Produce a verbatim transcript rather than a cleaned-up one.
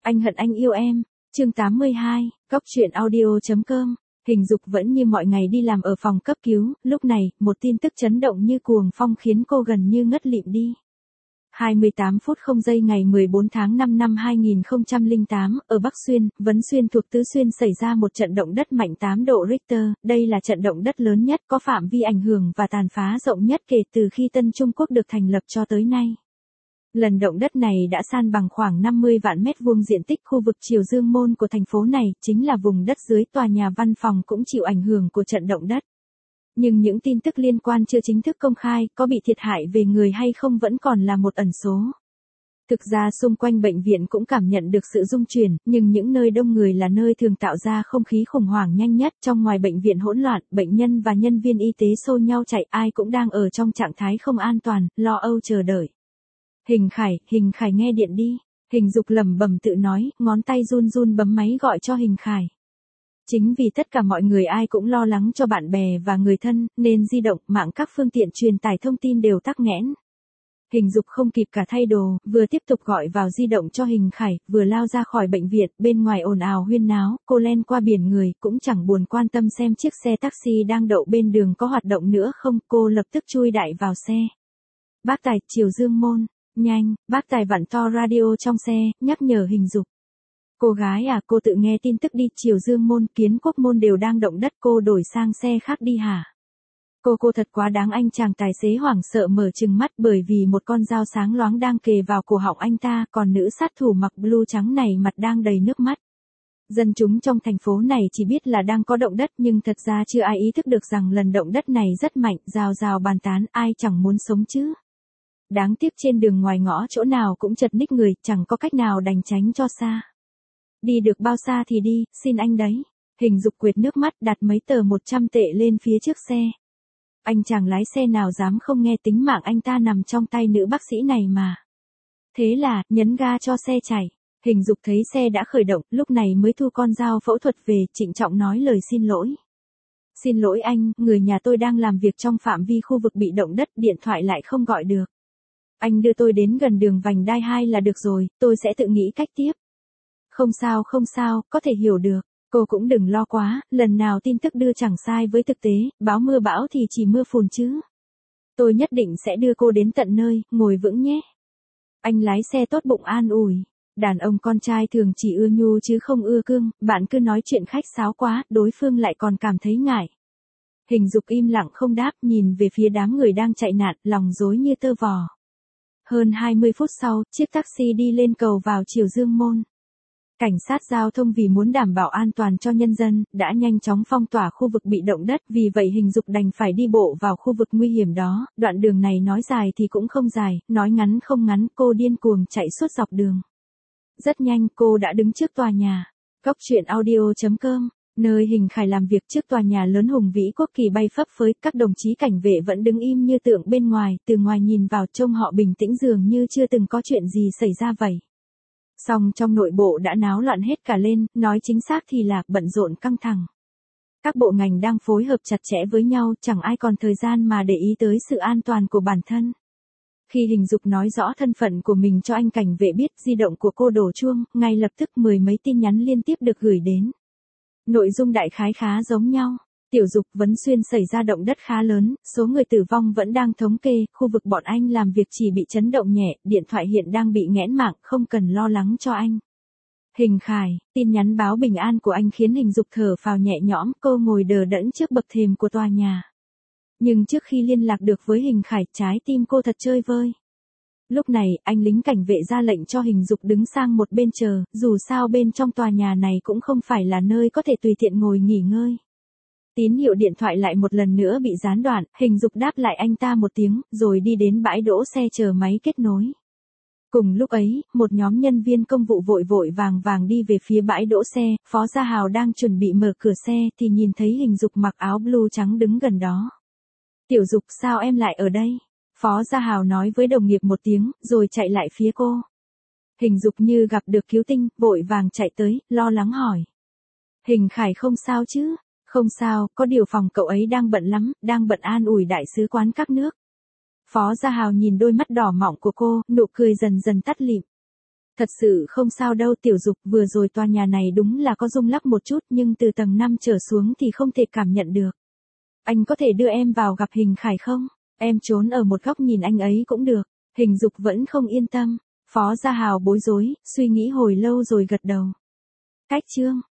Anh hận anh yêu em. Chương tám mươi hai, Cóc truyện audio.com. Hình Dục vẫn như mọi ngày đi làm ở phòng cấp cứu, lúc này, một tin tức chấn động như cuồng phong khiến cô gần như ngất lịm đi. hai mươi tám phút không giây ngày mười bốn tháng năm năm hai nghìn không trăm lẻ tám, ở Bắc Xuyên, Vấn Xuyên thuộc Tứ Xuyên xảy ra một trận động đất mạnh tám độ Richter, đây là trận động đất lớn nhất có phạm vi ảnh hưởng và tàn phá rộng nhất kể từ khi Tân Trung Quốc được thành lập cho tới nay. Lần động đất này đã san bằng khoảng năm mươi vạn mét vuông diện tích khu vực Triều Dương Môn của thành phố này, chính là vùng đất dưới tòa nhà văn phòng cũng chịu ảnh hưởng của trận động đất. Nhưng những tin tức liên quan chưa chính thức công khai, có bị thiệt hại về người hay không vẫn còn là một ẩn số. Thực ra xung quanh bệnh viện cũng cảm nhận được sự rung chuyển, nhưng những nơi đông người là nơi thường tạo ra không khí khủng hoảng nhanh nhất. Trong ngoài bệnh viện hỗn loạn, bệnh nhân và nhân viên y tế xô nhau chạy, ai cũng đang ở trong trạng thái không an toàn, lo âu chờ đợi. Hình Khải, Hình Khải nghe điện đi. Hình Dục lẩm bẩm tự nói, ngón tay run run bấm máy gọi cho Hình Khải. Chính vì tất cả mọi người ai cũng lo lắng cho bạn bè và người thân, nên di động, mạng các phương tiện truyền tải thông tin đều tắc nghẽn. Hình Dục không kịp cả thay đồ, vừa tiếp tục gọi vào di động cho Hình Khải, vừa lao ra khỏi bệnh viện, bên ngoài ồn ào huyên náo, cô len qua biển người, cũng chẳng buồn quan tâm xem chiếc xe taxi đang đậu bên đường có hoạt động nữa không, cô lập tức chui đại vào xe. Bác Tài, Triều Dương Môn, nhanh, bác Tài vặn to radio trong xe, nhắc nhở Hình Dục. Cô gái à, cô tự nghe tin tức đi, Triều Dương Môn, Kiến Quốc Môn đều đang động đất, cô đổi sang xe khác đi hả? Cô cô thật quá đáng. Anh chàng tài xế hoảng sợ mở trừng mắt bởi vì một con dao sáng loáng đang kề vào cổ họng anh ta, còn nữ sát thủ mặc blue trắng này mặt đang đầy nước mắt. Dân chúng trong thành phố này chỉ biết là đang có động đất nhưng thật ra chưa ai ý thức được rằng lần động đất này rất mạnh, rào rào bàn tán, ai chẳng muốn sống chứ. Đáng tiếc trên đường ngoài ngõ chỗ nào cũng chật ních người, chẳng có cách nào đành tránh cho xa. Đi được bao xa thì đi, xin anh đấy. Hình Dục quệt nước mắt đặt mấy tờ một trăm tệ lên phía trước xe. Anh chàng lái xe nào dám không nghe, tính mạng anh ta nằm trong tay nữ bác sĩ này mà. Thế là, nhấn ga cho xe chạy. Hình Dục thấy xe đã khởi động, lúc này mới thu con dao phẫu thuật về, trịnh trọng nói lời xin lỗi. Xin lỗi anh, người nhà tôi đang làm việc trong phạm vi khu vực bị động đất, điện thoại lại không gọi được. Anh đưa tôi đến gần đường vành đai hai là được rồi, tôi sẽ tự nghĩ cách tiếp. Không sao không sao, có thể hiểu được. Cô cũng đừng lo quá, lần nào tin tức đưa chẳng sai với thực tế, báo mưa bão thì chỉ mưa phùn chứ. Tôi nhất định sẽ đưa cô đến tận nơi, ngồi vững nhé. Anh lái xe tốt bụng an ủi. Đàn ông con trai thường chỉ ưa nhu chứ không ưa cương, bạn cứ nói chuyện khách sáo quá, đối phương lại còn cảm thấy ngại. Hình Dục im lặng không đáp, nhìn về phía đám người đang chạy nạn, lòng rối như tơ vò. Hơn hai mươi phút sau, chiếc taxi đi lên cầu vào Triều Dương Môn. Cảnh sát giao thông vì muốn đảm bảo an toàn cho nhân dân, đã nhanh chóng phong tỏa khu vực bị động đất, vì vậy Hình Dục đành phải đi bộ vào khu vực nguy hiểm đó, đoạn đường này nói dài thì cũng không dài, nói ngắn không ngắn, cô điên cuồng chạy suốt dọc đường. Rất nhanh cô đã đứng trước tòa nhà, Cóc truyện audio.com, nơi Hình Khải làm việc. Trước tòa nhà lớn hùng vĩ quốc kỳ bay phấp phới, các đồng chí cảnh vệ vẫn đứng im như tượng bên ngoài, từ ngoài nhìn vào trông họ bình tĩnh dường như chưa từng có chuyện gì xảy ra vậy. Song trong nội bộ đã náo loạn hết cả lên, nói chính xác thì là bận rộn căng thẳng. Các bộ ngành đang phối hợp chặt chẽ với nhau, chẳng ai còn thời gian mà để ý tới sự an toàn của bản thân. Khi Hình Dục nói rõ thân phận của mình cho anh cảnh vệ biết, di động của cô đổ chuông, ngay lập tức mười mấy tin nhắn liên tiếp được gửi đến. Nội dung đại khái khá giống nhau. Tiểu Dục, Vấn Xuyên xảy ra động đất khá lớn, số người tử vong vẫn đang thống kê, khu vực bọn anh làm việc chỉ bị chấn động nhẹ, điện thoại hiện đang bị nghẽn mạng, không cần lo lắng cho anh. Hình Khải, tin nhắn báo bình an của anh khiến Hình Dục thở phào nhẹ nhõm, cô ngồi đờ đẫn trước bậc thềm của tòa nhà. Nhưng trước khi liên lạc được với Hình Khải, trái tim cô thật chơi vơi. Lúc này, anh lính cảnh vệ ra lệnh cho Hình Dục đứng sang một bên chờ, dù sao bên trong tòa nhà này cũng không phải là nơi có thể tùy tiện ngồi nghỉ ngơi. Tín hiệu điện thoại lại một lần nữa bị gián đoạn, Hình Dục đáp lại anh ta một tiếng, rồi đi đến bãi đỗ xe chờ máy kết nối. Cùng lúc ấy, một nhóm nhân viên công vụ vội vội vàng vàng đi về phía bãi đỗ xe, Phó Gia Hào đang chuẩn bị mở cửa xe thì nhìn thấy Hình Dục mặc áo blue trắng đứng gần đó. Tiểu Dục, sao em lại ở đây? Phó Gia Hào nói với đồng nghiệp một tiếng, rồi chạy lại phía cô. Hình Dục như gặp được cứu tinh, vội vàng chạy tới, lo lắng hỏi. Hình Khải không sao chứ? Không sao, có điều phòng cậu ấy đang bận lắm, đang bận an ủi đại sứ quán các nước. Phó Gia Hào nhìn đôi mắt đỏ mọng của cô, nụ cười dần dần tắt lịm. Thật sự không sao đâu Tiểu Dục, vừa rồi tòa nhà này đúng là có rung lắc một chút nhưng từ tầng năm trở xuống thì không thể cảm nhận được. Anh có thể đưa em vào gặp Hình Khải không? Em trốn ở một góc nhìn anh ấy cũng được. Hình Dục vẫn không yên tâm. Phó Gia Hào bối rối, suy nghĩ hồi lâu rồi gật đầu. Cách chương